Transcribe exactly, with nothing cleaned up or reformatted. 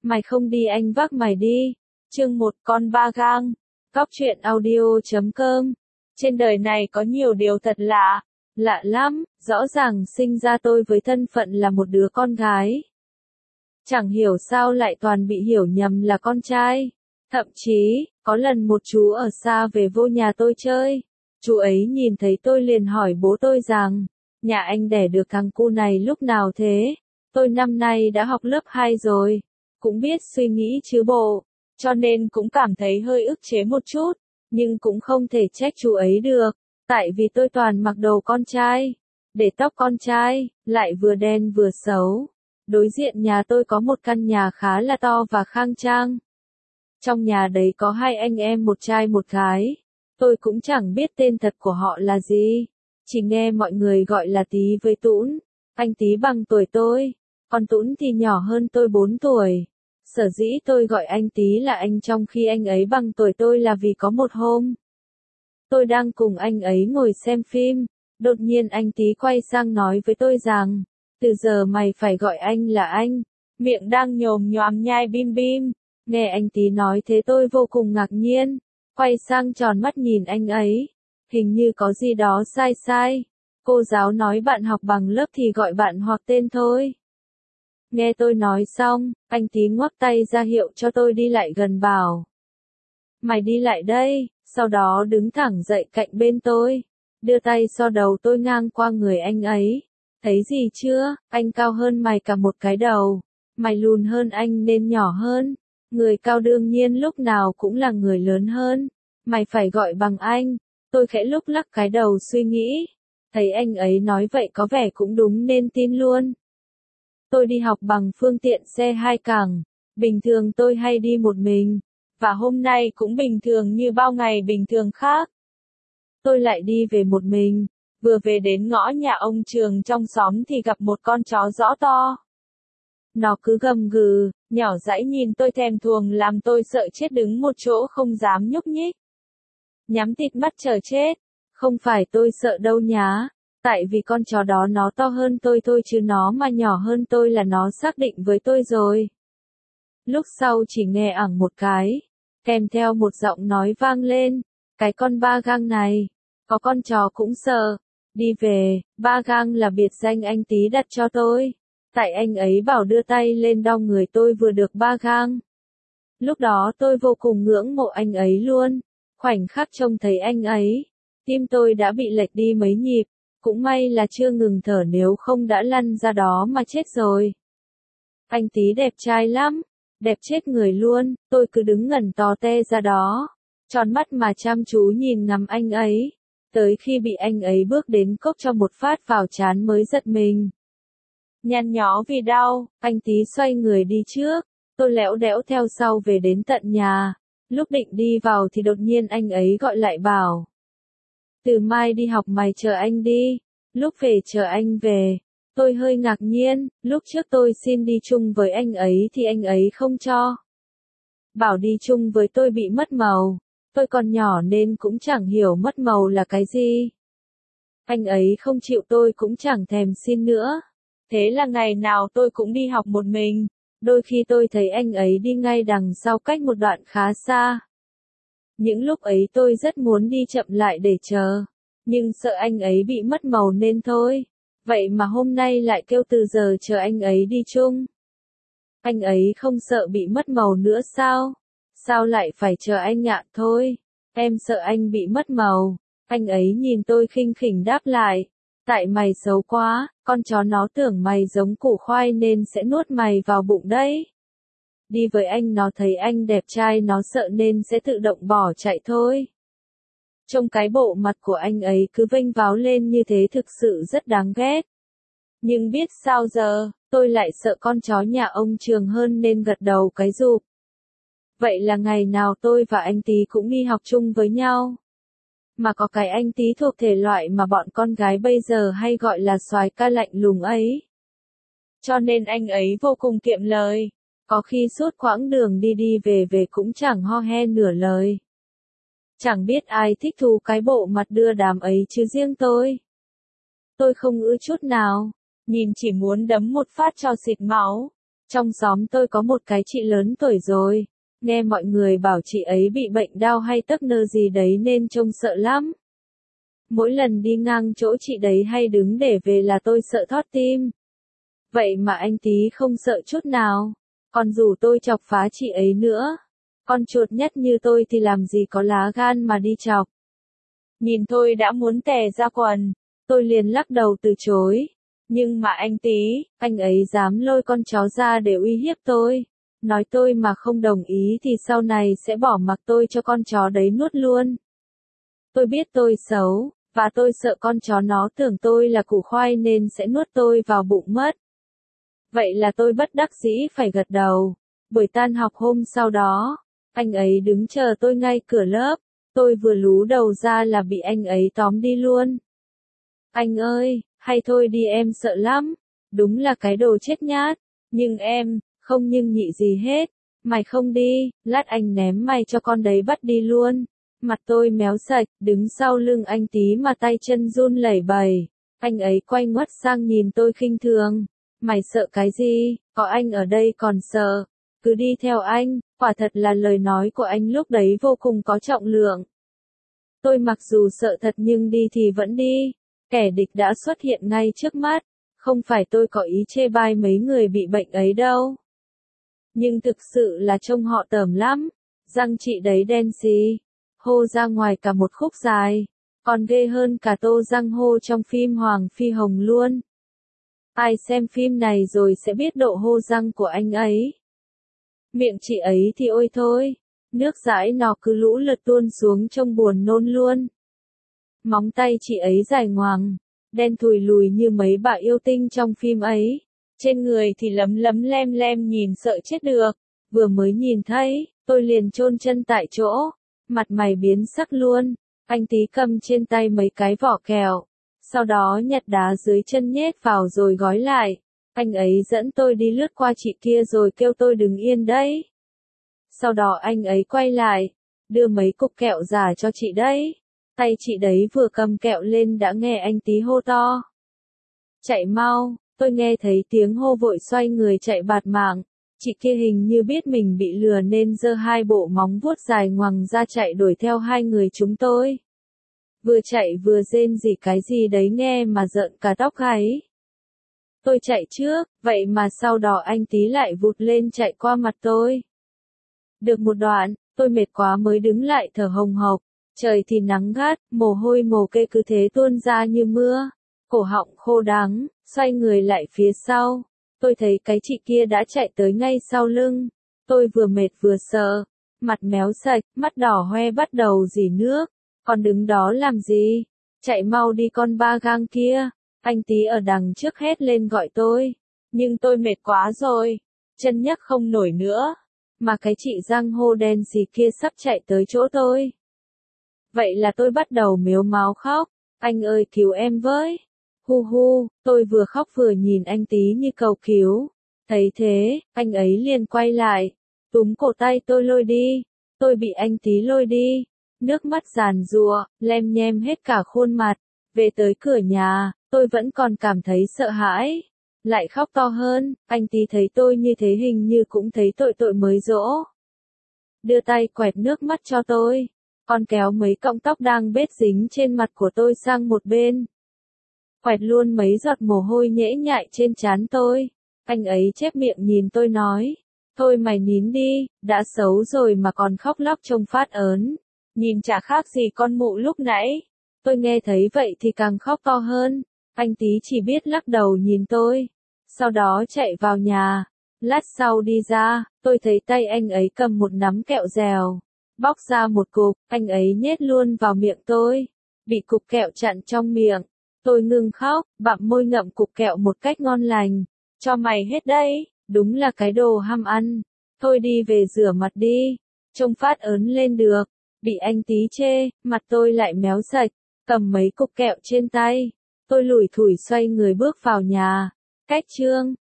Mày không đi anh vác mày đi. Chương một con ba gang. Góc truyện audio chấm com. Trên đời này có nhiều điều thật lạ. Lạ lắm, rõ ràng sinh ra tôi với thân phận là một đứa con gái. Chẳng hiểu sao lại toàn bị hiểu nhầm là con trai. Thậm chí, có lần một chú ở xa về vô nhà tôi chơi. Chú ấy nhìn thấy tôi liền hỏi bố tôi rằng, nhà anh đẻ được thằng cu này lúc nào thế? Tôi năm nay đã học lớp hai rồi, cũng biết suy nghĩ chứ bộ, cho nên cũng cảm thấy hơi ức chế một chút, nhưng cũng không thể trách chú ấy được, tại vì tôi toàn mặc đồ con trai, để tóc con trai, lại vừa đen vừa xấu. Đối diện nhà tôi có một căn nhà khá là to và khang trang. Trong nhà đấy có hai anh em một trai một gái. Tôi cũng chẳng biết tên thật của họ là gì. Chỉ nghe mọi người gọi là Tí với Tũn. Anh Tí bằng tuổi tôi. Còn Tũn thì nhỏ hơn tôi bốn tuổi. Sở dĩ tôi gọi anh Tí là anh trong khi anh ấy bằng tuổi tôi là vì có một hôm. Tôi đang cùng anh ấy ngồi xem phim. Đột nhiên anh Tí quay sang nói với tôi rằng, từ giờ mày phải gọi anh là anh. Miệng đang nhồm nhoàm nhai bim bim. Nghe anh Tí nói thế tôi vô cùng ngạc nhiên. Quay sang tròn mắt nhìn anh ấy. Hình như có gì đó sai sai. Cô giáo nói bạn học bằng lớp thì gọi bạn hoặc tên thôi. Nghe tôi nói xong, anh Tí ngoắc tay ra hiệu cho tôi đi lại gần bảo. Mày đi lại đây, sau đó đứng thẳng dậy cạnh bên tôi. Đưa tay so đầu tôi ngang qua người anh ấy. Thấy gì chưa, anh cao hơn mày cả một cái đầu. Mày lùn hơn anh nên nhỏ hơn. Người cao đương nhiên lúc nào cũng là người lớn hơn. Mày phải gọi bằng anh. Tôi khẽ lúc lắc cái đầu suy nghĩ. Thấy anh ấy nói vậy có vẻ cũng đúng nên tin luôn. Tôi đi học bằng phương tiện xe hai cẳng. Bình thường tôi hay đi một mình. Và hôm nay cũng bình thường như bao ngày bình thường khác. Tôi lại đi về một mình. Vừa về đến ngõ nhà ông Trường trong xóm thì gặp một con chó rõ to. Nó cứ gầm gừ, nhỏ dãi nhìn tôi thèm thuồng làm tôi sợ chết đứng một chỗ không dám nhúc nhích. Nhắm tịt mắt chờ chết. Không phải tôi sợ đâu nhá. Tại vì con chó đó nó to hơn tôi thôi chứ nó mà nhỏ hơn tôi là nó xác định với tôi rồi. Lúc sau chỉ nghe ẳng một cái. Kèm theo một giọng nói vang lên. Cái con ba gang này. Có con chó cũng sợ. Đi về, ba gang là biệt danh anh Tí đặt cho tôi. Tại anh ấy bảo đưa tay lên đo người tôi vừa được ba gang. Lúc đó tôi vô cùng ngưỡng mộ anh ấy luôn. Khoảnh khắc trông thấy anh ấy, tim tôi đã bị lệch đi mấy nhịp. Cũng may là chưa ngừng thở nếu không đã lăn ra đó mà chết rồi. Anh Tí đẹp trai lắm, đẹp chết người luôn, tôi cứ đứng ngẩn to te ra đó. Tròn mắt mà chăm chú nhìn ngắm anh ấy. Tới khi bị anh ấy bước đến cốc cho một phát vào trán mới giật mình. Nhăn nhó vì đau, anh Tí xoay người đi trước, tôi lẽo đẽo theo sau về đến tận nhà. Lúc định đi vào thì đột nhiên anh ấy gọi lại bảo. Từ mai đi học mày chờ anh đi, lúc về chờ anh về. Tôi hơi ngạc nhiên, lúc trước tôi xin đi chung với anh ấy thì anh ấy không cho. Bảo đi chung với tôi bị mất màu, tôi còn nhỏ nên cũng chẳng hiểu mất màu là cái gì. Anh ấy không chịu tôi cũng chẳng thèm xin nữa. Thế là ngày nào tôi cũng đi học một mình, đôi khi tôi thấy anh ấy đi ngay đằng sau cách một đoạn khá xa. Những lúc ấy tôi rất muốn đi chậm lại để chờ, nhưng sợ anh ấy bị mất màu nên thôi. Vậy mà hôm nay lại kêu từ giờ chờ anh ấy đi chung. Anh ấy không sợ bị mất màu nữa sao? Sao lại phải chờ anh ạ? Thôi, em sợ anh bị mất màu. Anh ấy nhìn tôi khinh khỉnh đáp lại. Tại mày xấu quá, con chó nó tưởng mày giống củ khoai nên sẽ nuốt mày vào bụng đấy. Đi với anh nó thấy anh đẹp trai nó sợ nên sẽ tự động bỏ chạy thôi. Trông cái bộ mặt của anh ấy cứ vênh váo lên như thế thực sự rất đáng ghét. Nhưng biết sao giờ, tôi lại sợ con chó nhà ông Trường hơn nên gật đầu cái rụp. Vậy là ngày nào tôi và anh Tí cũng đi học chung với nhau. Mà có cái anh Tí thuộc thể loại mà bọn con gái bây giờ hay gọi là soái ca lạnh lùng ấy. Cho nên anh ấy vô cùng kiệm lời. Có khi suốt quãng đường đi đi về về cũng chẳng ho he nửa lời. Chẳng biết ai thích thú cái bộ mặt đưa đám ấy chứ riêng tôi. Tôi không ưa chút nào. Nhìn chỉ muốn đấm một phát cho xịt máu. Trong xóm tôi có một cái chị lớn tuổi rồi, nghe mọi người bảo chị ấy bị bệnh đau hay tấc nơ gì đấy nên trông sợ lắm. Mỗi lần đi ngang chỗ chị đấy hay đứng để về là tôi sợ thót tim. Vậy mà anh tí không sợ chút nào, còn rủ tôi chọc phá chị ấy nữa. Con chuột nhất như tôi thì làm gì có lá gan mà đi chọc. Nhìn tôi đã muốn tè ra quần, tôi liền lắc đầu từ chối. Nhưng mà anh tí, anh ấy dám lôi con chó ra để uy hiếp tôi. Nói tôi mà không đồng ý thì sau này sẽ bỏ mặc tôi cho con chó đấy nuốt luôn. Tôi biết tôi xấu, và tôi sợ con chó nó tưởng tôi là củ khoai nên sẽ nuốt tôi vào bụng mất. Vậy là tôi bất đắc dĩ phải gật đầu. Buổi tan học hôm sau đó, anh ấy đứng chờ tôi ngay cửa lớp. Tôi vừa lú đầu ra là bị anh ấy tóm đi luôn. Anh ơi, hay thôi đi em sợ lắm. Đúng là cái đồ chết nhát. Nhưng em, không nhưng nhị gì hết. Mày không đi, lát anh ném mày cho con đấy bắt đi luôn. Mặt tôi méo sạch, đứng sau lưng anh tí mà tay chân run lẩy bẩy. Anh ấy quay ngoắt sang nhìn tôi khinh thường. Mày sợ cái gì, có anh ở đây còn sợ. Cứ đi theo anh, quả thật là lời nói của anh lúc đấy vô cùng có trọng lượng. Tôi mặc dù sợ thật nhưng đi thì vẫn đi. Kẻ địch đã xuất hiện ngay trước mắt. Không phải tôi có ý chê bai mấy người bị bệnh ấy đâu. Nhưng thực sự là trông họ tởm lắm. Răng chị đấy đen xì. Hô ra ngoài cả một khúc dài. Còn ghê hơn cả tô răng hô trong phim Hoàng Phi Hồng luôn. Ai xem phim này rồi sẽ biết độ hô răng của anh ấy. Miệng chị ấy thì ôi thôi. Nước dãi nó cứ lũ lượt tuôn xuống trông buồn nôn luôn. Móng tay chị ấy dài ngoằng, đen thùi lùi như mấy bà yêu tinh trong phim ấy. Trên người thì lấm lấm lem lem nhìn sợ chết được. Vừa mới nhìn thấy, tôi liền chôn chân tại chỗ. Mặt mày biến sắc luôn. Anh tí cầm trên tay mấy cái vỏ kẹo. Sau đó nhặt đá dưới chân nhét vào rồi gói lại. Anh ấy dẫn tôi đi lướt qua chị kia rồi kêu tôi đứng yên đấy. Sau đó anh ấy quay lại, đưa mấy cục kẹo giả cho chị đấy. Tay chị đấy vừa cầm kẹo lên đã nghe anh tí hô to. Chạy mau, tôi nghe thấy tiếng hô vội xoay người chạy bạt mạng. Chị kia hình như biết mình bị lừa nên giơ hai bộ móng vuốt dài ngoằng ra chạy đuổi theo hai người chúng tôi. Vừa chạy vừa rên rỉ cái gì đấy nghe mà rợn cả tóc gáy. Tôi chạy trước, vậy mà sau đó anh tí lại vụt lên chạy qua mặt tôi. Được một đoạn, tôi mệt quá mới đứng lại thở hồng hộc. Trời thì nắng gắt, mồ hôi mồ kê cứ thế tuôn ra như mưa. Cổ họng khô đắng, xoay người lại phía sau. Tôi thấy cái chị kia đã chạy tới ngay sau lưng. Tôi vừa mệt vừa sợ. Mặt méo sạch, mắt đỏ hoe bắt đầu rỉ nước. Còn đứng đó làm gì? Chạy mau đi con ba gang kia. Anh tí ở đằng trước hét lên gọi tôi. Nhưng tôi mệt quá rồi. Chân nhấc không nổi nữa. Mà cái chị răng hô đen xì kia sắp chạy tới chỗ tôi. Vậy là tôi bắt đầu mếu máo khóc. Anh ơi cứu em với. Hu hu, tôi vừa khóc vừa nhìn anh tí như cầu cứu. Thấy thế, anh ấy liền quay lại. Túm cổ tay tôi lôi đi. Tôi bị anh tí lôi đi. Nước mắt giàn giụa, lem nhem hết cả khuôn mặt. Về tới cửa nhà, tôi vẫn còn cảm thấy sợ hãi. Lại khóc to hơn, anh tí thấy tôi như thế hình như cũng thấy tội tội mới dỗ. Đưa tay quẹt nước mắt cho tôi. Còn kéo mấy cọng tóc đang bết dính trên mặt của tôi sang một bên. Quẹt luôn mấy giọt mồ hôi nhễ nhại trên trán tôi. Anh ấy chép miệng nhìn tôi nói. Thôi mày nín đi, đã xấu rồi mà còn khóc lóc trông phát ớn. Nhìn chả khác gì con mụ lúc nãy. Tôi nghe thấy vậy thì càng khóc to hơn. Anh tí chỉ biết lắc đầu nhìn tôi. Sau đó chạy vào nhà. Lát sau đi ra, tôi thấy tay anh ấy cầm một nắm kẹo dẻo. Bóc ra một cục, anh ấy nhét luôn vào miệng tôi. Bị cục kẹo chặn trong miệng. Tôi ngừng khóc, bặm môi ngậm cục kẹo một cách ngon lành. Cho mày hết đấy, đúng là cái đồ ham ăn. Thôi đi về rửa mặt đi. Trông phát ớn lên được. Bị anh tí chê, mặt tôi lại méo sạch. Cầm mấy cục kẹo trên tay. Tôi lủi thủi xoay người bước vào nhà. Cách chương